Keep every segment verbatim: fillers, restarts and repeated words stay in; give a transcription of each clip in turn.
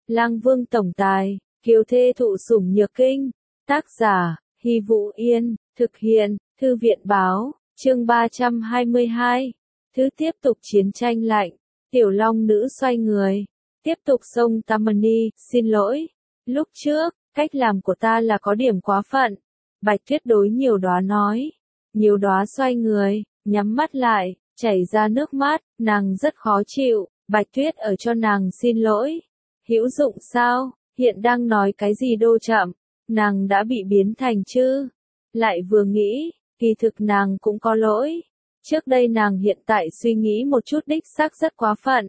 Lang Vương tổng tài, kiều thê thụ sủng nhược kinh. Tác giả, Hy Vũ Yên, thực hiện, Thư viện báo, chương ba trăm hai mươi hai. Thứ tiếp tục chiến tranh lạnh, tiểu long nữ xoay người, tiếp tục xông Tammany, xin lỗi. Lúc trước, cách làm của ta là có điểm quá phận. Bạch Tuyết đối Nhiều Đóa nói. Nhiều Đóa xoay người, nhắm mắt lại, chảy ra nước mắt, nàng rất khó chịu. Bạch Tuyết ở cho nàng xin lỗi. Hữu dụng sao, hiện đang nói cái gì đô chậm, nàng đã bị biến thành chư. Lại vừa nghĩ, kỳ thực nàng cũng có lỗi. Trước đây nàng hiện tại suy nghĩ một chút đích xác rất quá phận.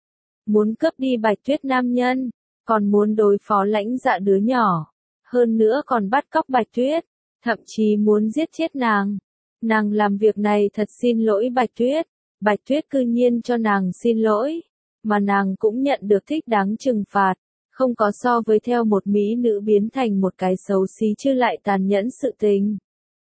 Muốn cướp đi Bạch Tuyết nam nhân, còn muốn đối phó Lãnh Dạ đứa nhỏ. Hơn nữa còn bắt cóc Bạch Tuyết, thậm chí muốn giết chết nàng. Nàng làm việc này thật xin lỗi Bạch Tuyết. Bạch Tuyết cư nhiên cho nàng xin lỗi, mà nàng cũng nhận được thích đáng trừng phạt. Không có so với theo một mỹ nữ biến thành một cái xấu xí chứ lại tàn nhẫn sự tình.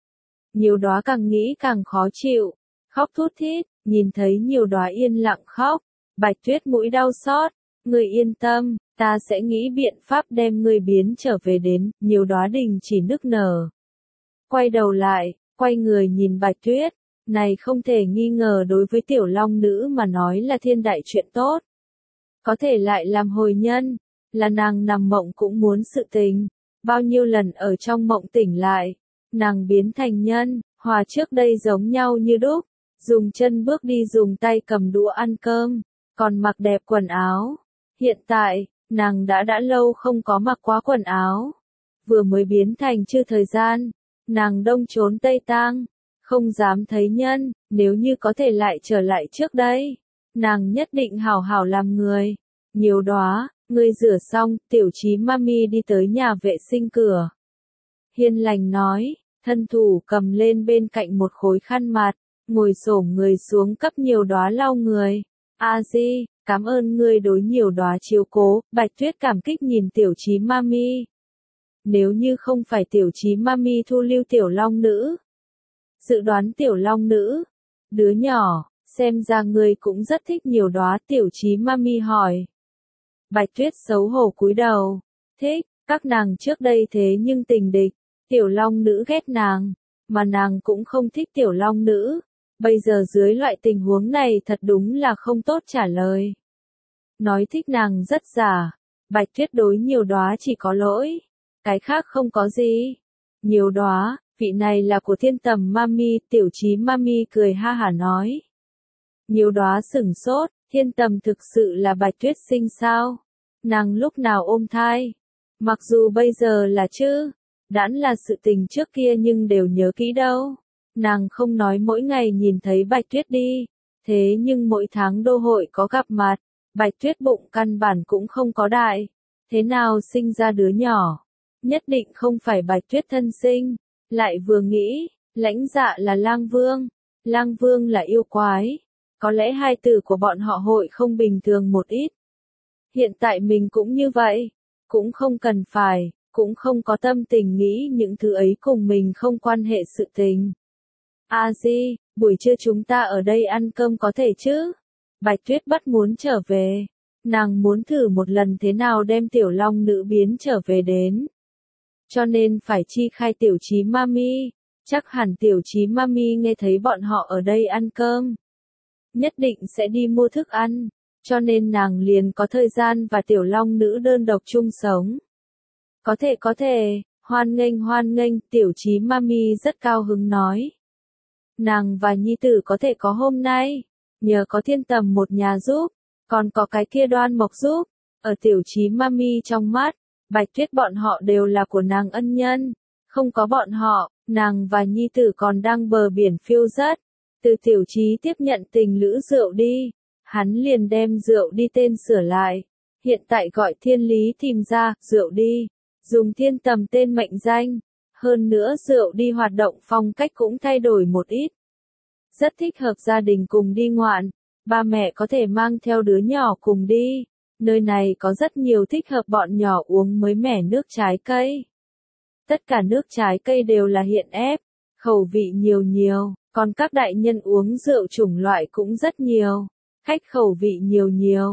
Nhiều Đóa càng nghĩ càng khó chịu, khóc thút thít, nhìn thấy Nhiều Đóa yên lặng khóc. Bạch Tuyết mũi đau xót, người yên tâm, ta sẽ nghĩ biện pháp đem người biến trở về đến. Nhiều Đóa đình chỉ nức nở. Quay đầu lại, quay người nhìn Bạch Tuyết, này không thể nghi ngờ đối với tiểu long nữ mà nói là thiên đại chuyện tốt. Có thể lại làm hồi nhân, là nàng nằm mộng cũng muốn sự tình. Bao nhiêu lần ở trong mộng tỉnh lại, nàng biến thành nhân, hòa trước đây giống nhau như đúc, dùng chân bước đi dùng tay cầm đũa ăn cơm, còn mặc đẹp quần áo. Hiện tại, nàng đã đã lâu không có mặc quá quần áo. Vừa mới biến thành chưa thời gian, nàng đông trốn tây tang, không dám thấy nhân, nếu như có thể lại trở lại trước đây, nàng nhất định hảo hảo làm người. Nhiều Đóa, ngươi rửa xong, tiểu trí mami đi tới nhà vệ sinh cửa. Hiền lành nói, thân thủ cầm lên bên cạnh một khối khăn mặt, ngồi xổm người xuống cấp Nhiều Đóa lau người. A Di, cảm ơn ngươi đối Nhiều Đóa chiếu cố. Bạch Tuyết cảm kích nhìn tiểu trí mami. Nếu như không phải tiểu trí mami thu lưu tiểu long nữ, dự đoán tiểu long nữ, đứa nhỏ, xem ra ngươi cũng rất thích Nhiều Đóa. Tiểu trí mami hỏi. Bạch Tuyết xấu hổ cúi đầu, thích, các nàng trước đây thế nhưng tình địch, tiểu long nữ ghét nàng, mà nàng cũng không thích tiểu long nữ, bây giờ dưới loại tình huống này thật đúng là không tốt trả lời. Nói thích nàng rất giả, Bạch Tuyết đối Nhiều Đóa chỉ có lỗi, cái khác không có gì. Nhiều Đóa, vị này là của Thiên Tầm mami, tiểu trí mami cười ha hả nói. Nhiều Đóa sửng sốt, Thiên Tầm thực sự là Bạch Tuyết sinh sao? Nàng lúc nào ôm thai? Mặc dù bây giờ là chứ, đãn là sự tình trước kia nhưng đều nhớ kỹ đâu. Nàng không nói mỗi ngày nhìn thấy Bạch Tuyết đi, thế nhưng mỗi tháng đô hội có gặp mặt, Bạch Tuyết bụng căn bản cũng không có đại. Thế nào sinh ra đứa nhỏ? Nhất định không phải Bạch Tuyết thân sinh. Lại vừa nghĩ, Lãnh Dạ là Lang Vương, Lang Vương là yêu quái. Có lẽ hai từ của bọn họ hội không bình thường một ít. Hiện tại mình cũng như vậy, cũng không cần phải, cũng không có tâm tình nghĩ những thứ ấy cùng mình không quan hệ sự tình. A Di, buổi trưa chúng ta ở đây ăn cơm có thể chứ? Bạch Tuyết bắt muốn trở về, nàng muốn thử một lần thế nào đem tiểu long nữ biến trở về đến. Cho nên phải chi khai tiểu trí mami, chắc hẳn tiểu trí mami nghe thấy bọn họ ở đây ăn cơm. Nhất định sẽ đi mua thức ăn, cho nên nàng liền có thời gian và tiểu long nữ đơn độc chung sống. Có thể có thể, hoan nghênh hoan nghênh, tiểu trí mami rất cao hứng nói. Nàng và nhi tử có thể có hôm nay, nhờ có Thiên Tầm một nhà giúp, còn có cái kia Đoan Mộc giúp. Ở tiểu trí mami trong mắt, Bạch Tuyết bọn họ đều là của nàng ân nhân, không có bọn họ, nàng và nhi tử còn đang bờ biển phiêu dật. Từ tiểu trí tiếp nhận tình lữ rượu đi, hắn liền đem rượu đi tên sửa lại, hiện tại gọi Thiên Lý tìm ra, rượu đi, dùng Thiên Tầm tên mệnh danh, hơn nữa rượu đi hoạt động phong cách cũng thay đổi một ít. Rất thích hợp gia đình cùng đi ngoạn, ba mẹ có thể mang theo đứa nhỏ cùng đi, nơi này có rất nhiều thích hợp bọn nhỏ uống mới mẻ nước trái cây. Tất cả nước trái cây đều là hiện ép, khẩu vị nhiều nhiều. Còn các đại nhân uống rượu chủng loại cũng rất nhiều, khách khẩu vị nhiều nhiều.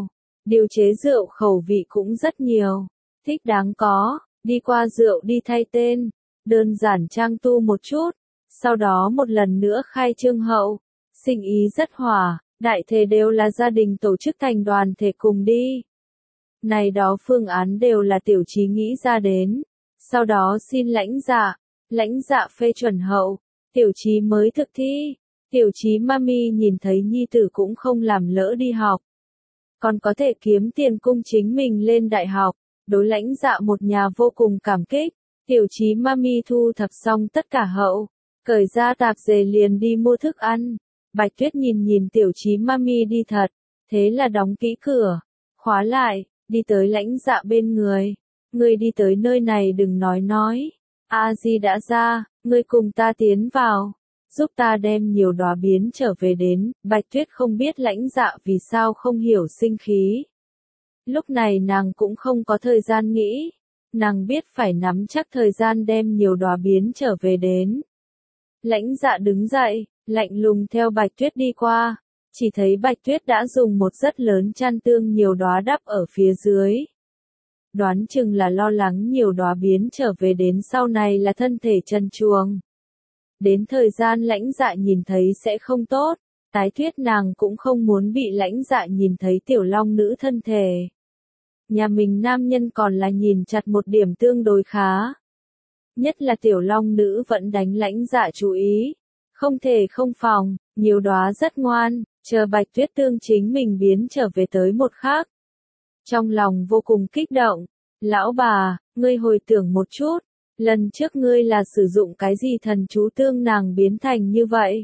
điều chế rượu khẩu vị cũng rất nhiều, thích đáng có, đi qua rượu đi thay tên, đơn giản trang tu một chút, sau đó một lần nữa khai trương hậu, sinh ý rất hòa, đại thể đều là gia đình tổ chức thành đoàn thể cùng đi. Này đó phương án đều là tiểu trí nghĩ ra đến, sau đó xin lãnh dạ, lãnh dạ phê chuẩn hậu, tiểu trí mới thực thi. Tiểu trí mami nhìn thấy nhi tử cũng không làm lỡ đi học, còn có thể kiếm tiền cung chính mình lên đại học, đối lãnh dạ một nhà vô cùng cảm kích. Tiểu trí mami thu thập xong tất cả hậu, cởi ra tạp dề liền đi mua thức ăn. Bạch Tuyết nhìn nhìn tiểu trí mami đi thật, thế là đóng kỹ cửa, khóa lại, đi tới lãnh dạ bên người. Ngươi đi tới nơi này đừng nói nói, A Di đã ra, ngươi cùng ta tiến vào, giúp ta đem nhiều đóa biến trở về đến. Bạch Tuyết không biết lãnh dạ vì sao không hiểu sinh khí. Lúc này nàng cũng không có thời gian nghĩ, nàng biết phải nắm chắc thời gian đem nhiều đóa biến trở về đến. Lãnh dạ đứng dậy, lạnh lùng theo Bạch Tuyết đi qua, chỉ thấy Bạch Tuyết đã dùng một rất lớn chăn tương nhiều đóa đắp ở phía dưới. Đoán chừng là lo lắng nhiều đóa biến trở về đến sau này là thân thể trần truồng. Đến thời gian lãnh dạ nhìn thấy sẽ không tốt, tái thuyết nàng cũng không muốn bị lãnh dạ nhìn thấy tiểu long nữ thân thể. Nhà mình nam nhân còn là nhìn chặt một điểm tương đối khá. Nhất là tiểu long nữ vẫn đánh lãnh dạ chú ý. Không thể không phòng, nhiều đóa rất ngoan, chờ Bạch Tuyết tương chính mình biến trở về tới một khác. Trong lòng vô cùng kích động, lão bà, ngươi hồi tưởng một chút, lần trước ngươi là sử dụng cái gì thần chú tương nàng biến thành như vậy?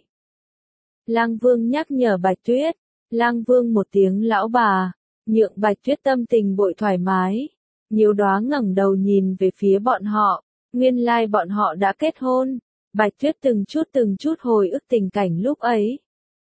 Lang Vương nhắc nhở Bạch Tuyết, Lang Vương một tiếng lão bà, nhượng Bạch Tuyết tâm tình bội thoải mái. Nhiều đóa ngẩng đầu nhìn về phía bọn họ, nguyên lai bọn họ đã kết hôn. Bạch Tuyết từng chút từng chút hồi ức tình cảnh lúc ấy.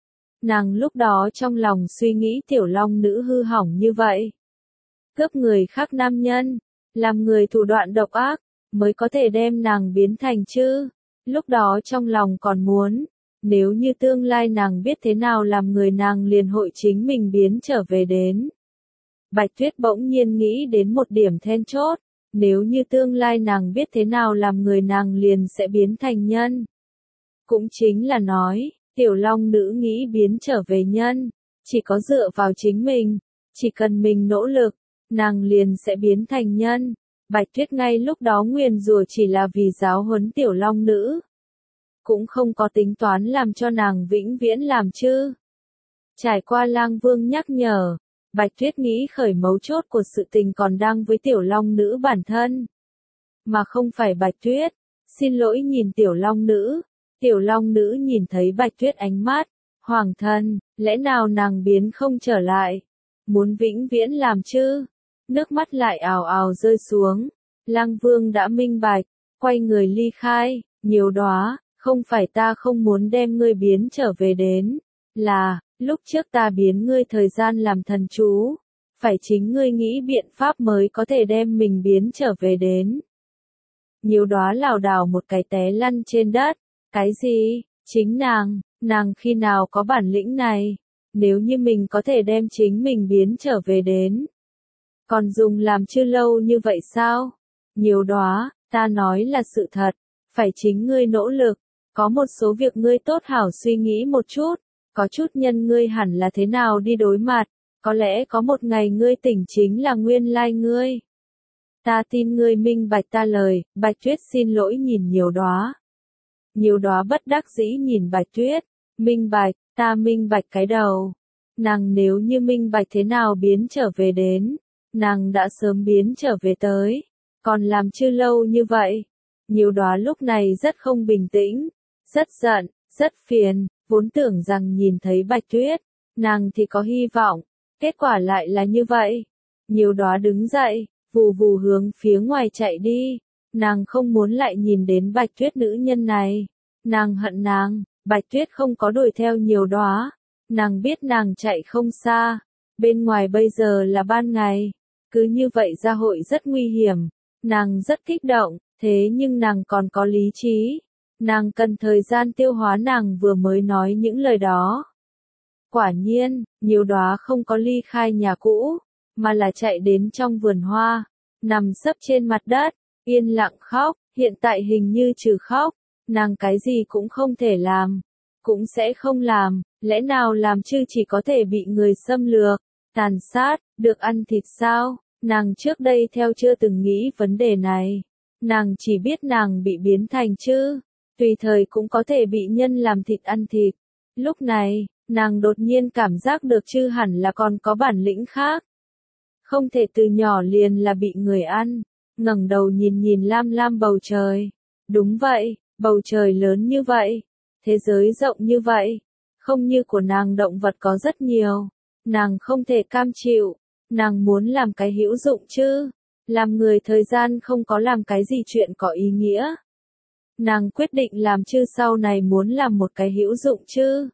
Nàng lúc đó trong lòng suy nghĩ tiểu long nữ hư hỏng như vậy. Cướp người khác nam nhân, làm người thủ đoạn độc ác, mới có thể đem nàng biến thành chứ. Lúc đó trong lòng còn muốn, nếu như tương lai nàng biết thế nào làm người nàng liền hội chính mình biến trở về đến. Bạch Tuyết bỗng nhiên nghĩ đến một điểm then chốt, nếu như tương lai nàng biết thế nào làm người nàng liền sẽ biến thành nhân. Cũng chính là nói, tiểu long nữ nghĩ biến trở về nhân, chỉ có dựa vào chính mình, chỉ cần mình nỗ lực, nàng liền sẽ biến thành nhân. Bạch Tuyết ngay lúc đó nguyền rủa chỉ là vì giáo huấn tiểu long nữ. Cũng không có tính toán làm cho nàng vĩnh viễn làm chứ. Trải qua Lang Vương nhắc nhở, Bạch Tuyết nghĩ khởi mấu chốt của sự tình còn đang với tiểu long nữ bản thân. Mà không phải Bạch Tuyết, xin lỗi nhìn tiểu long nữ. Tiểu long nữ nhìn thấy Bạch Tuyết ánh mắt, hoàng thân, lẽ nào nàng biến không trở lại, muốn vĩnh viễn làm chứ? Nước mắt lại ào ào rơi xuống. Lang Vương đã minh bạch, quay người ly khai. Nhiều đóa, không phải ta không muốn đem ngươi biến trở về đến, là, lúc trước ta biến ngươi thời gian làm thần chú, phải chính ngươi nghĩ biện pháp mới có thể đem mình biến trở về đến. Nhiều đóa lảo đảo một cái té lăn trên đất, cái gì, chính nàng, nàng khi nào có bản lĩnh này, nếu như mình có thể đem chính mình biến trở về đến. Còn dùng làm chưa lâu như vậy sao? Nhiều đóa, ta nói là sự thật, phải chính ngươi nỗ lực, có một số việc ngươi tốt hảo suy nghĩ một chút, có chút nhân ngươi hẳn là thế nào đi đối mặt, có lẽ có một ngày ngươi tỉnh chính là nguyên lai ngươi. Ta tin ngươi minh bạch ta lời. Bạch Tuyết xin lỗi nhìn nhiều đóa. Nhiều đóa bất đắc dĩ nhìn Bạch Tuyết, minh bạch, ta minh bạch cái đầu. Nàng nếu như minh bạch thế nào biến trở về đến, nàng đã sớm biến trở về tới, còn làm chưa lâu như vậy. Nhiều đóa lúc này rất không bình tĩnh, rất giận, rất phiền, vốn tưởng rằng nhìn thấy Bạch Tuyết, nàng thì có hy vọng, kết quả lại là như vậy. Nhiều đóa đứng dậy, vù vù hướng phía ngoài chạy đi, nàng không muốn lại nhìn đến Bạch Tuyết nữ nhân này, nàng hận nàng. Bạch Tuyết không có đuổi theo nhiều đóa, nàng biết nàng chạy không xa, bên ngoài bây giờ là ban ngày, cứ như vậy ra hội rất nguy hiểm, nàng rất kích động, thế nhưng nàng còn có lý trí, nàng cần thời gian tiêu hóa nàng vừa mới nói những lời đó. Quả nhiên, nhiều đóa không có ly khai nhà cũ, mà là chạy đến trong vườn hoa, nằm sấp trên mặt đất, yên lặng khóc. Hiện tại hình như trừ khóc, nàng cái gì cũng không thể làm, cũng sẽ không làm, lẽ nào làm chứ chỉ có thể bị người xâm lược, tàn sát, được ăn thịt sao? Nàng trước đây theo chưa từng nghĩ vấn đề này, nàng chỉ biết nàng bị biến thành chư, tùy thời cũng có thể bị nhân làm thịt ăn thịt. Lúc này, nàng đột nhiên cảm giác được chư hẳn là còn có bản lĩnh khác. Không thể từ nhỏ liền là bị người ăn. Ngẩng đầu nhìn nhìn lam lam bầu trời. Đúng vậy, bầu trời lớn như vậy, thế giới rộng như vậy, không như của nàng động vật có rất nhiều. Nàng không thể cam chịu, nàng muốn làm cái hữu dụng chứ. Làm người thời gian không có làm cái gì chuyện có ý nghĩa. Nàng quyết định làm chứ sau này muốn làm một cái hữu dụng chứ.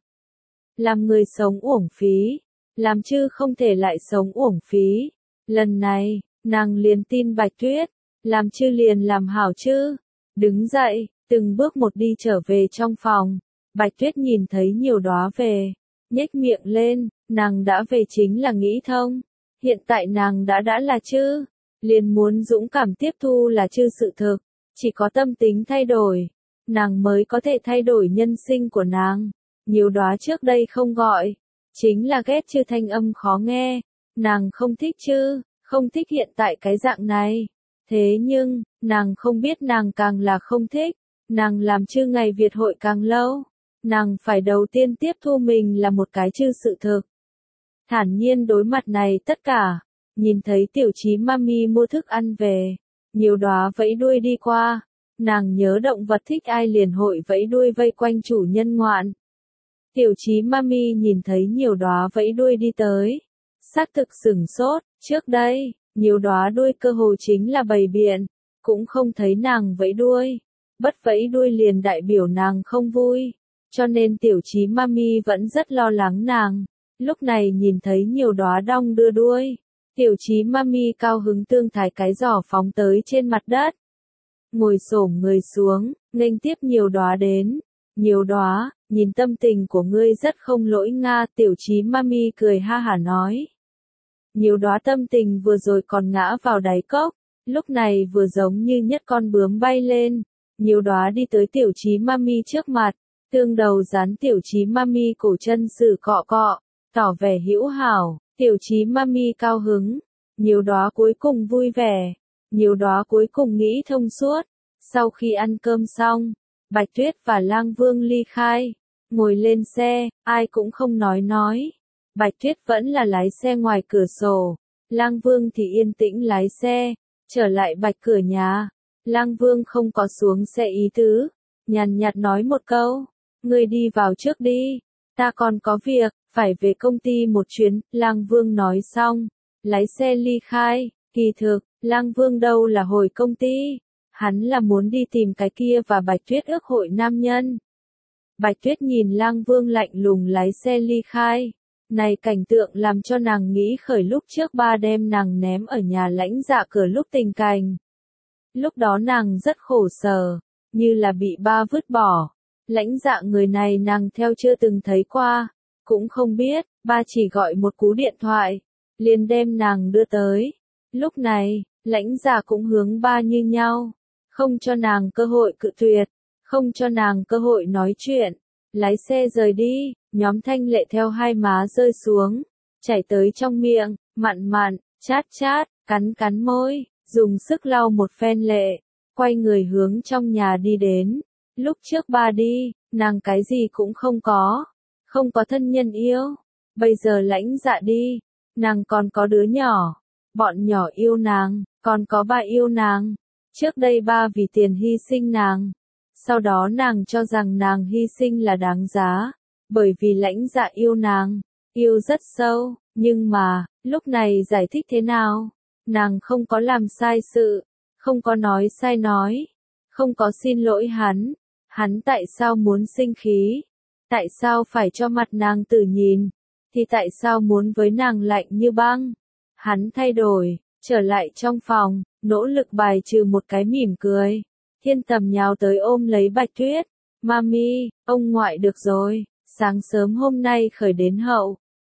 Làm người sống uổng phí, làm chứ không thể lại sống uổng phí. Lần này, nàng liền tin Bạch Tuyết, làm chứ liền làm hảo chứ. Đứng dậy, từng bước một đi trở về trong phòng. Bạch Tuyết nhìn thấy nhiều đóa về, nhếch miệng lên, nàng đã về chính là nghĩ thông. Hiện tại nàng đã đã là chư, liền muốn dũng cảm tiếp thu là chư sự thực. Chỉ có tâm tính thay đổi, nàng mới có thể thay đổi nhân sinh của nàng. Nhiều đóa trước đây không gọi, chính là ghét chư thanh âm khó nghe. Nàng không thích chư, không thích hiện tại cái dạng này. Thế nhưng, nàng không biết nàng càng là không thích. Nàng làm chư ngày Việt hội càng lâu. Nàng phải đầu tiên tiếp thu mình là một cái chư sự thực. Thản nhiên đối mặt này tất cả. Nhìn thấy tiểu trí mami mua thức ăn về. Nhiều đóa vẫy đuôi đi qua. Nàng nhớ động vật thích ai liền hội vẫy đuôi vây quanh chủ nhân ngoạn. Tiểu trí mami nhìn thấy nhiều đóa vẫy đuôi đi tới. Xác thực sửng sốt, trước đây, nhiều đóa đuôi cơ hồ chính là bầy biện. Cũng không thấy nàng vẫy đuôi. Bất vẫy đuôi liền đại biểu nàng không vui. Cho nên tiểu trí mami vẫn rất lo lắng nàng. Lúc này nhìn thấy nhiều đóa đong đưa đuôi. Tiểu trí mami cao hứng tương thái cái giỏ phóng tới trên mặt đất. Ngồi xổm người xuống, nghênh tiếp nhiều đóa đến. Nhiều đóa, nhìn tâm tình của ngươi rất không lỗi nga. Tiểu trí mami cười ha hả nói. Nhiều đóa tâm tình vừa rồi còn ngã vào đáy cốc. Lúc này vừa giống như nhất con bướm bay lên. Nhiều đóa đi tới tiểu trí mami trước mặt. Tương đầu dán tiểu trí mami cổ chân sử cọ cọ. Tỏ vẻ hữu hảo. Tiểu trí mami cao hứng. Nhiều đóa cuối cùng vui vẻ. Nhiều đóa cuối cùng nghĩ thông suốt. Sau khi ăn cơm xong, Bạch Tuyết và Lang Vương ly khai. Ngồi lên xe, ai cũng không nói nói. Bạch Tuyết vẫn là lái xe ngoài cửa sổ. Lang Vương thì yên tĩnh lái xe. Trở lại Bạch cửa nhà. Lang Vương không có xuống xe ý tứ. Nhàn nhạt nói một câu. Ngươi đi vào trước đi. Ta còn có việc, phải về công ty một chuyến. Lang Vương nói xong. Lái xe ly khai. Kỳ thực, Lang Vương đâu là hồi công ty. Hắn là muốn đi tìm cái kia và Bạch Tuyết ước hội nam nhân. Bạch Tuyết nhìn Lang Vương lạnh lùng lái xe ly khai. Này cảnh tượng làm cho nàng nghĩ khởi lúc trước ba đem nàng ném ở nhà lãnh dạ cửa lúc tình cảnh. Lúc đó nàng rất khổ sở, như là bị ba vứt bỏ. Lãnh dạ người này nàng theo chưa từng thấy qua, cũng không biết, ba chỉ gọi một cú điện thoại, liền đem nàng đưa tới. Lúc này, lãnh dạ cũng hướng ba như nhau, không cho nàng cơ hội cự tuyệt, không cho nàng cơ hội nói chuyện. Lái xe rời đi, nhóm Thanh Lệ theo hai má rơi xuống, chảy tới trong miệng, mặn mặn, chát chát, cắn cắn môi, dùng sức lau một phen lệ, quay người hướng trong nhà đi đến. Lúc trước ba đi, nàng cái gì cũng không có, không có thân nhân yêu, bây giờ lãnh dạ đi, nàng còn có đứa nhỏ, bọn nhỏ yêu nàng, còn có ba yêu nàng. Trước đây ba vì tiền hy sinh nàng. Sau đó nàng cho rằng nàng hy sinh là đáng giá, bởi vì lãnh dạ yêu nàng, yêu rất sâu, nhưng mà, lúc này giải thích thế nào? Nàng không có làm sai sự, không có nói sai nói, không có xin lỗi hắn, hắn tại sao muốn sinh khí? Tại sao phải cho mặt nàng tử nhìn? Thì tại sao muốn với nàng lạnh như băng? Hắn thay đổi, trở lại trong phòng, nỗ lực bài trừ một cái mỉm cười. Thiên Tầm nhào tới ôm lấy Bạch Tuyết. Mami, ông ngoại được rồi, sáng sớm hôm nay khởi đến hậu.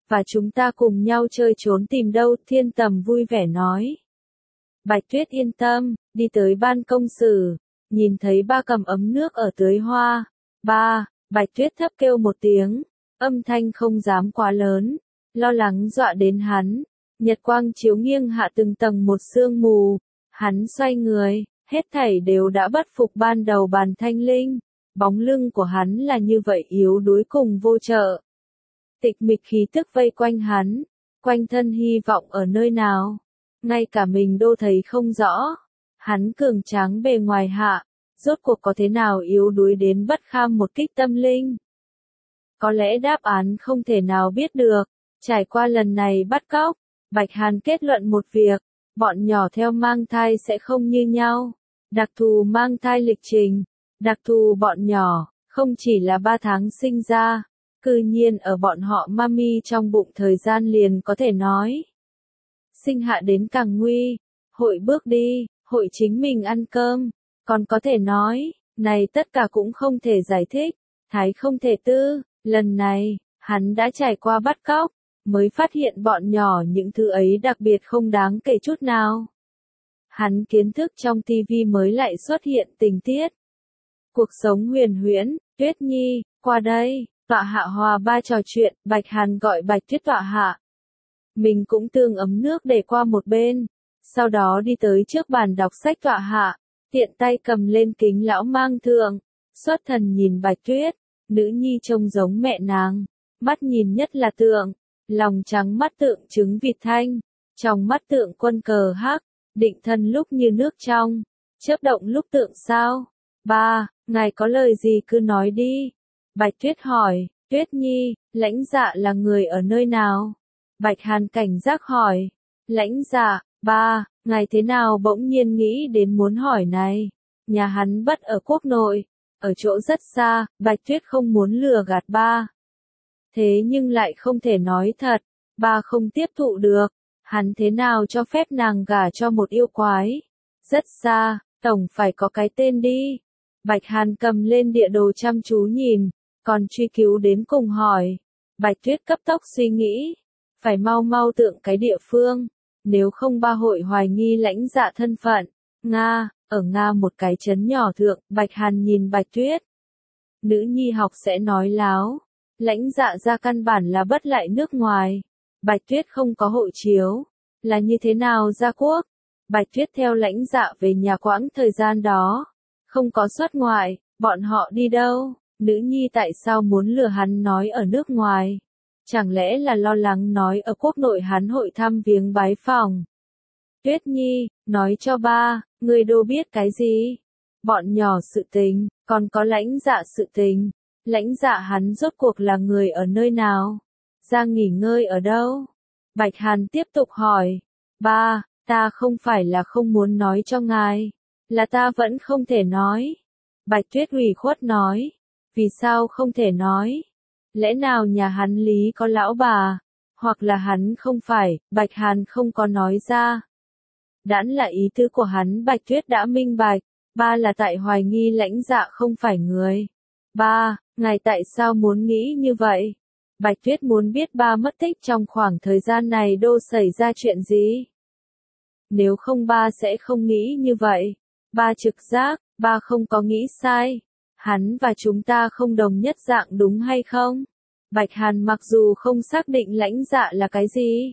và chúng ta cùng nhau chơi trốn tìm đâu, Thiên Tầm vui vẻ nói. Bạch Tuyết yên tâm, đi tới ban công sử, nhìn thấy ba cầm ấm nước ở tưới hoa. Ba, Bạch Tuyết thấp kêu một tiếng, âm thanh không dám quá lớn, lo lắng dọa đến hắn. Nhật quang chiếu nghiêng hạ từng tầng một sương mù, hắn xoay người, hết thảy đều đã bất phục ban đầu bàn thanh linh, bóng lưng của hắn là như vậy yếu đuối cùng vô trợ. Tịch mịch khí tức vây quanh hắn, quanh thân hy vọng ở nơi nào, ngay cả mình đô thấy không rõ. Hắn cường tráng bề ngoài hạ, rốt cuộc có thế nào yếu đuối đến bất kham một kích tâm linh. Có lẽ đáp án không thể nào biết được, trải qua lần này bắt cóc, Bạch Hàn kết luận một việc, bọn nhỏ theo mang thai sẽ không như nhau. Đặc thù mang thai lịch trình, đặc thù bọn nhỏ, không chỉ là ba tháng sinh ra, cư nhiên ở bọn họ mami trong bụng thời gian liền có thể nói. Sinh hạ đến càng nguy, hội bước đi, hội chính mình ăn cơm, còn có thể nói, này tất cả cũng không thể giải thích, thái không thể tư, lần này, hắn đã trải qua bắt cóc, mới phát hiện bọn nhỏ những thứ ấy đặc biệt không đáng kể chút nào. Hắn kiến thức trong tivi mới lại xuất hiện tình tiết. Cuộc sống huyền huyễn, Tuyết Nhi, qua đây, tọa hạ hòa ba trò chuyện, Bạch Hàn gọi Bạch Tuyết tọa hạ. Mình cũng tương ấm nước để qua một bên, sau đó đi tới trước bàn đọc sách tọa hạ, tiện tay cầm lên kính lão mang thượng, xuất thần nhìn Bạch Tuyết, nữ nhi trông giống mẹ nàng, mắt nhìn nhất là tượng, lòng trắng mắt tượng trứng vịt thanh, trong mắt tượng quân cờ hắc, định thân lúc như nước trong, chớp động lúc tượng sao. Ba, ngài có lời gì cứ nói đi. Bạch Tuyết hỏi, Tuyết Nhi, lãnh dạ là người ở nơi nào? Bạch Hàn cảnh giác hỏi, lãnh dạ, ba, ngài thế nào bỗng nhiên nghĩ đến muốn hỏi này? Nhà hắn bất ở quốc nội, ở chỗ rất xa, Bạch Tuyết không muốn lừa gạt ba. Thế nhưng lại không thể nói thật, ba không tiếp thụ được, hắn thế nào cho phép nàng gả cho một yêu quái? Rất xa, tổng phải có cái tên đi. Bạch Hàn cầm lên địa đồ chăm chú nhìn, còn truy cứu đến cùng hỏi. Bạch Tuyết cấp tốc suy nghĩ, phải mau mau tượng cái địa phương, nếu không ba hội hoài nghi lãnh dạ thân phận. Nga, ở Nga một cái trấn nhỏ thượng, Bạch Hàn nhìn Bạch Tuyết. Nữ nhi học sẽ nói láo, lãnh dạ ra căn bản là bất lại nước ngoài. Bạch Tuyết không có hộ chiếu, là như thế nào ra quốc? Bạch Tuyết theo lãnh dạ về nhà quãng thời gian đó, không có xuất ngoại, bọn họ đi đâu? Nữ nhi tại sao muốn lừa hắn nói ở nước ngoài? Chẳng lẽ là lo lắng nói ở quốc nội hắn hội thăm viếng bái phỏng? Tuyết Nhi, nói cho ba, người đô biết cái gì? Bọn nhỏ sự tình, còn có lãnh dạ sự tình. Lãnh dạ hắn rốt cuộc là người ở nơi nào? Ra nghỉ ngơi ở đâu? Bạch Hàn tiếp tục hỏi. Ba, ta không phải là không muốn nói cho ngài, là ta vẫn không thể nói. Bạch Tuyết ủy khuất nói. Vì sao không thể nói? Lẽ nào nhà hắn lý có lão bà? Hoặc là hắn không phải, Bạch Hàn không có nói ra. Đãn là ý tứ của hắn, Bạch Tuyết đã minh bạch. Ba là tại hoài nghi lãnh dạ không phải người. Ba, ngài tại sao muốn nghĩ như vậy? Bạch Tuyết muốn biết ba mất tích trong khoảng thời gian này đô xảy ra chuyện gì? Nếu không ba sẽ không nghĩ như vậy. Ba trực giác, ba không có nghĩ sai. Hắn và chúng ta không đồng nhất dạng đúng hay không? Bạch Hàn mặc dù không xác định lãnh dạ là cái gì.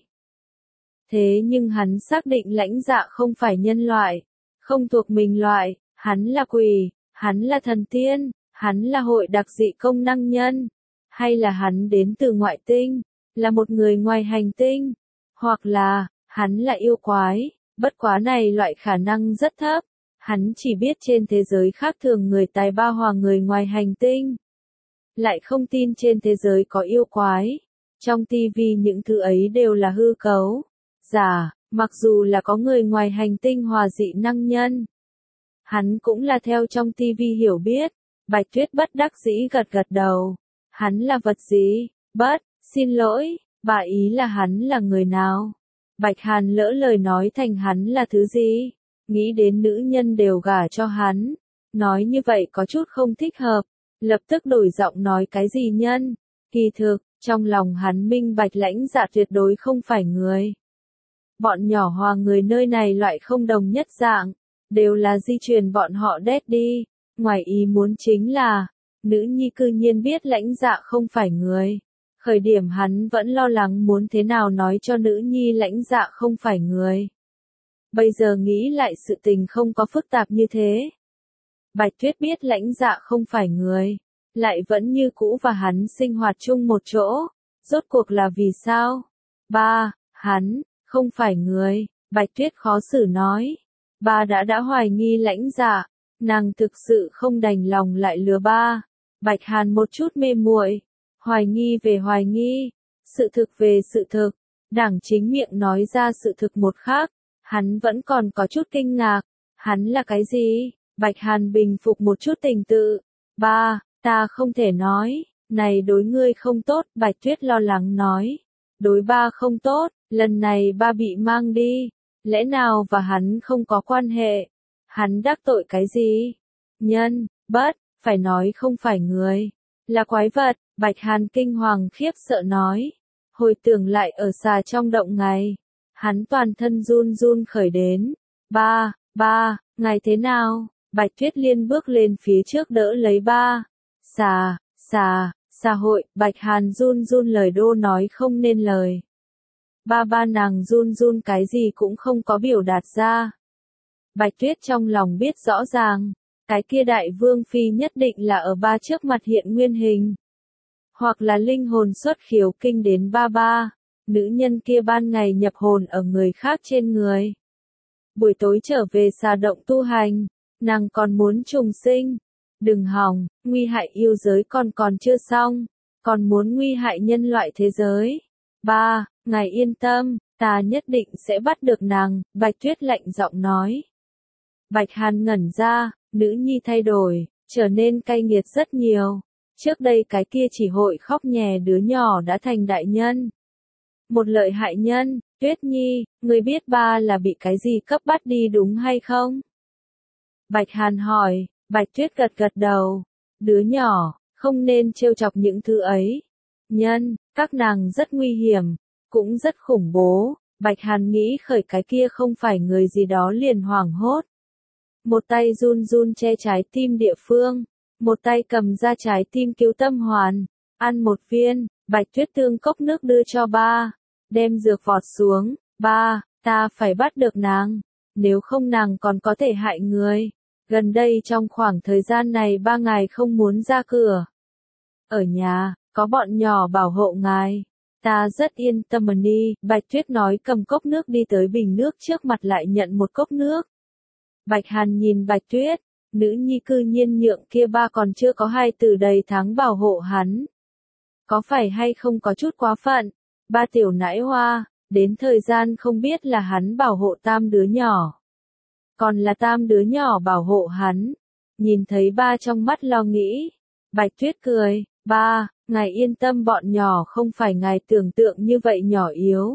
Thế nhưng hắn xác định lãnh dạ không phải nhân loại, không thuộc mình loại, hắn là quỷ, hắn là thần tiên, hắn là hội đặc dị công năng nhân, hay là hắn đến từ ngoại tinh, là một người ngoài hành tinh, hoặc là, hắn là yêu quái, bất quá này loại khả năng rất thấp. Hắn chỉ biết trên thế giới khác thường người tài ba hoặc người ngoài hành tinh. Lại không tin trên thế giới có yêu quái. Trong tivi những thứ ấy đều là hư cấu. Giả, mặc dù là có người ngoài hành tinh hòa dị năng nhân. Hắn cũng là theo trong tivi hiểu biết. Bạch Tuyết bất đắc dĩ gật gật đầu. Hắn là vật gì? Bất, xin lỗi, bà ý là hắn là người nào? Bạch Hàn lỡ lời nói thành hắn là thứ gì? Nghĩ đến nữ nhân đều gả cho hắn, nói như vậy có chút không thích hợp, lập tức đổi giọng nói cái gì nhân, kỳ thực, Trong lòng hắn minh bạch Lãnh Dạ tuyệt đối không phải người. Bọn nhỏ Hòa người nơi này loại không đồng nhất dạng, đều là di truyền bọn họ đét đi. Ngoài ý muốn chính là, nữ nhi cư nhiên biết Lãnh Dạ không phải người. Khởi điểm hắn vẫn lo lắng muốn thế nào nói cho nữ nhi Lãnh Dạ không phải người. Bây giờ nghĩ lại sự tình không có phức tạp như thế. Bạch Tuyết biết Lãnh Dạ không phải người, lại vẫn như cũ và hắn sinh hoạt chung một chỗ. Rốt cuộc là vì sao? Ba, hắn, không phải người. Bạch Tuyết khó xử nói. Ba đã đã hoài nghi Lãnh Dạ, nàng thực sự không đành lòng lại lừa ba. Bạch Hàn một chút mê muội, hoài nghi về hoài nghi, sự thực về sự thực, đảng chính miệng nói ra sự thực một khác, hắn vẫn còn có chút kinh ngạc, hắn là cái gì? Bạch Hàn bình phục một chút tình tự, ba, ta không thể nói, này đối ngươi không tốt, Bạch Tuyết lo lắng nói, đối ba không tốt, lần này ba bị mang đi, lẽ nào và hắn không có quan hệ, hắn đắc tội cái gì? Nhân, bất, phải nói không phải người, là quái vật, Bạch Hàn kinh hoàng khiếp sợ nói, hồi tưởng lại ở xà trong động ngày, hắn toàn thân run run khởi đến, ba, ba, ngài thế nào? Bạch Tuyết Liên bước lên phía trước đỡ lấy ba, xà, xà, xà hội, Bạch Hàn run run lời đô nói không nên lời. Ba ba nàng run run cái gì cũng không có biểu đạt ra. Bạch Tuyết trong lòng biết rõ ràng, cái kia đại vương phi nhất định là ở ba trước mặt hiện nguyên hình. Hoặc là linh hồn xuất khiếu kinh đến ba ba, nữ nhân kia ban ngày nhập hồn ở người khác trên người. Buổi tối trở về xà động tu hành, nàng còn muốn trùng sinh. Đừng hòng, nguy hại yêu giới còn còn chưa xong, còn muốn nguy hại nhân loại thế giới. Ba, ngài yên tâm, ta nhất định sẽ bắt được nàng, Bạch Tuyết lạnh giọng nói. Bạch Hàn ngẩn ra, nữ nhi thay đổi, trở nên cay nghiệt rất nhiều. Trước đây cái kia chỉ hội khóc nhè đứa nhỏ đã thành đại nhân. Một lợi hại nhân, Tuyết Nhi, người biết ba là bị cái gì cấp bắt đi đúng hay không? Bạch Hàn hỏi, Bạch Tuyết gật gật đầu. Đứa nhỏ, không nên trêu chọc những thứ ấy. Nhân, các nàng rất nguy hiểm, cũng rất khủng bố. Bạch Hàn nghĩ khởi cái kia không phải người gì đó liền hoảng hốt. Một tay run run che trái tim địa phương, một tay cầm ra trái tim cứu tâm hoàn, ăn một viên, Bạch Tuyết tương cốc nước đưa cho ba, đem dược vọt xuống, ba, ta phải bắt được nàng, nếu không nàng còn có thể hại người. Gần đây trong khoảng thời gian này ba ngày không muốn ra cửa. Ở nhà, có bọn nhỏ bảo hộ ngài. Ta rất yên tâm mà đi, Bạch Tuyết nói cầm cốc nước đi tới bình nước trước mặt lại nhận một cốc nước. Bạch Hàn nhìn Bạch Tuyết, nữ nhi cư nhiên nhượng kia ba còn chưa có hai từ đầy tháng bảo hộ hắn. Có phải hay không có chút quá phận, ba tiểu nãi hoa, đến thời gian không biết là hắn bảo hộ tam đứa nhỏ. Còn là tam đứa nhỏ bảo hộ hắn. Nhìn thấy ba trong mắt lo nghĩ. Bạch Tuyết cười, ba, ngài yên tâm bọn nhỏ không phải ngài tưởng tượng như vậy nhỏ yếu.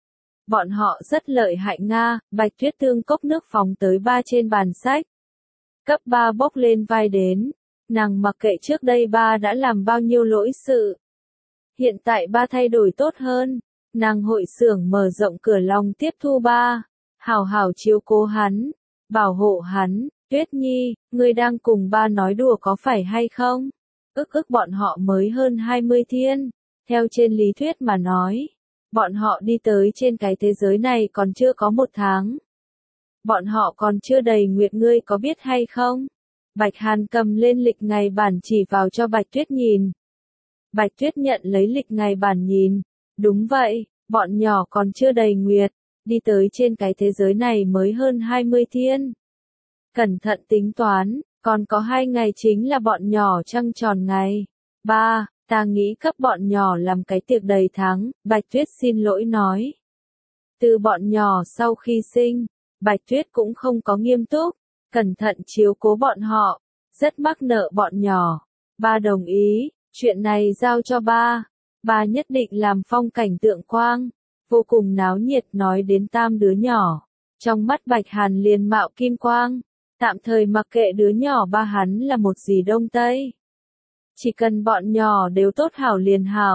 Bọn họ rất lợi hại Nga, Bạch Tuyết tương cốc nước phóng tới ba trên bàn sách. Cấp ba bốc lên vai đến, nàng mặc kệ trước đây ba đã làm bao nhiêu lỗi sự. Hiện tại ba thay đổi tốt hơn, nàng hội xưởng mở rộng cửa lòng tiếp thu ba, hảo hảo chiếu cố hắn, bảo hộ hắn. Tuyết Nhi, ngươi đang cùng ba nói đùa có phải hay không? Ức ức bọn họ mới hơn hai mươi thiên, theo trên lý thuyết mà nói. Bọn họ đi tới trên cái thế giới này còn chưa có một tháng. Bọn họ còn chưa đầy nguyệt ngươi có biết hay không? Bạch Hàn cầm lên lịch ngày bản chỉ vào cho Bạch Tuyết nhìn. Bạch Tuyết nhận lấy lịch ngày bản nhìn. Đúng vậy, bọn nhỏ còn chưa đầy nguyệt, đi tới trên cái thế giới này mới hơn hai mươi thiên. Cẩn thận tính toán, còn có hai ngày chính là bọn nhỏ trăng tròn ngày. Ba, ta nghĩ cấp bọn nhỏ làm cái tiệc đầy tháng, Bạch Tuyết xin lỗi nói. Từ bọn nhỏ sau khi sinh, Bạch Tuyết cũng không có nghiêm túc, cẩn thận chiếu cố bọn họ, rất mắc nợ bọn nhỏ. Ba đồng ý, chuyện này giao cho ba, ba nhất định làm phong cảnh tượng quang, vô cùng náo nhiệt nói đến tam đứa nhỏ. Trong mắt Bạch Hàn liền mạo kim quang, tạm thời mặc kệ đứa nhỏ ba hắn là một gì đông tây. Chỉ cần bọn nhỏ đều tốt hảo liền hảo,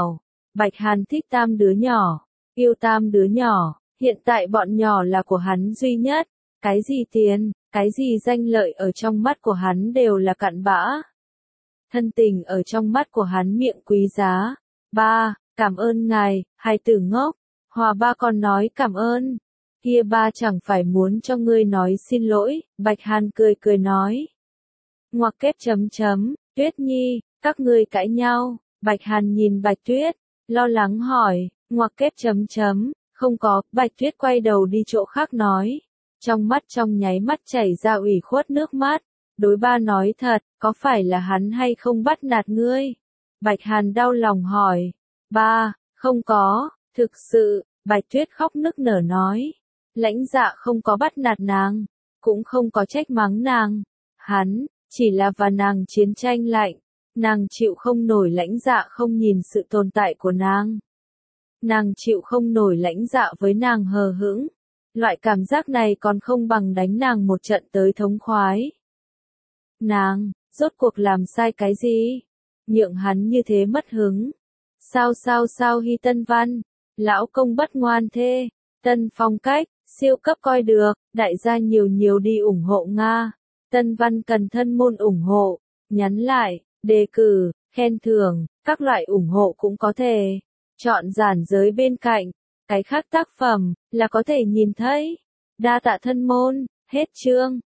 Bạch Hàn thích tam đứa nhỏ, yêu tam đứa nhỏ, hiện tại bọn nhỏ là của hắn duy nhất, cái gì tiền, cái gì danh lợi ở trong mắt của hắn đều là cặn bã. Thân tình ở trong mắt của hắn miệng quý giá. Ba, cảm ơn ngài, hài tử ngốc. Hòa ba còn nói cảm ơn. Kia ba chẳng phải muốn cho ngươi nói xin lỗi, Bạch Hàn cười cười nói. Ngoặc kép chấm chấm, Tuyết Nhi, các ngươi cãi nhau, Bạch Hàn nhìn Bạch Tuyết, lo lắng hỏi, ngoặc kép chấm chấm, không có, Bạch Tuyết quay đầu đi chỗ khác nói. Trong mắt trong nháy mắt chảy ra ủy khuất nước mắt, đối ba nói thật, có phải là hắn hay không bắt nạt ngươi? Bạch Hàn đau lòng hỏi, ba, không có, thực sự, Bạch Tuyết khóc nức nở nói, lãnh dạ không có bắt nạt nàng, cũng không có trách mắng nàng, hắn, chỉ là và nàng chiến tranh lạnh, nàng chịu không nổi lãnh dạ không nhìn sự tồn tại của nàng. Nàng chịu không nổi lãnh dạ với nàng hờ hững. Loại cảm giác này còn không bằng đánh nàng một trận tới thống khoái. Nàng, rốt cuộc làm sai cái gì? Nhượng hắn như thế mất hứng. Sao sao sao Hy Tân Văn, lão công bất ngoan thê, Tân Phong cách, siêu cấp coi được, đại gia nhiều nhiều đi ủng hộ Nga. Tân Văn cần thân môn ủng hộ, nhắn lại, đề cử, khen thưởng, các loại ủng hộ cũng có thể. Chọn giản giới bên cạnh. Cái khác tác phẩm, là có thể nhìn thấy. Đa tạ thân môn, hết chương.